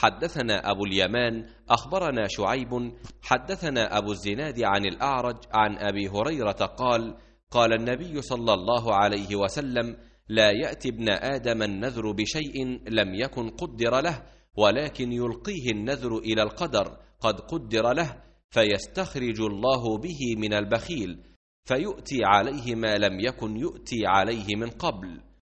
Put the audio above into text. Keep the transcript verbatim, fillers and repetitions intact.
حدثنا أبو اليمان أخبرنا شعيب حدثنا أبو الزناد عن الأعرج عن أبي هريرة قال قال النبي صلى الله عليه وسلم لا يأتي ابن آدم النذر بشيء لم يكن قدر له، ولكن يلقيه النذر إلى القدر قد قدر له، فيستخرج الله به من البخيل فيؤتي عليه ما لم يكن يؤتي عليه من قبل.